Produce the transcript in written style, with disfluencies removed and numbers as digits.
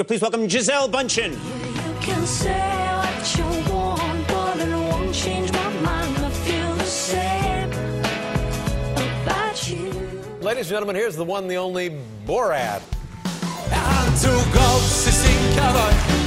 Please welcome Gisele Bundchen. You can say what you want, but it won't change my mind. I feel the same about you. Ladies and gentlemen, here's the one, the only Borat. Han tog av sig sin kavaj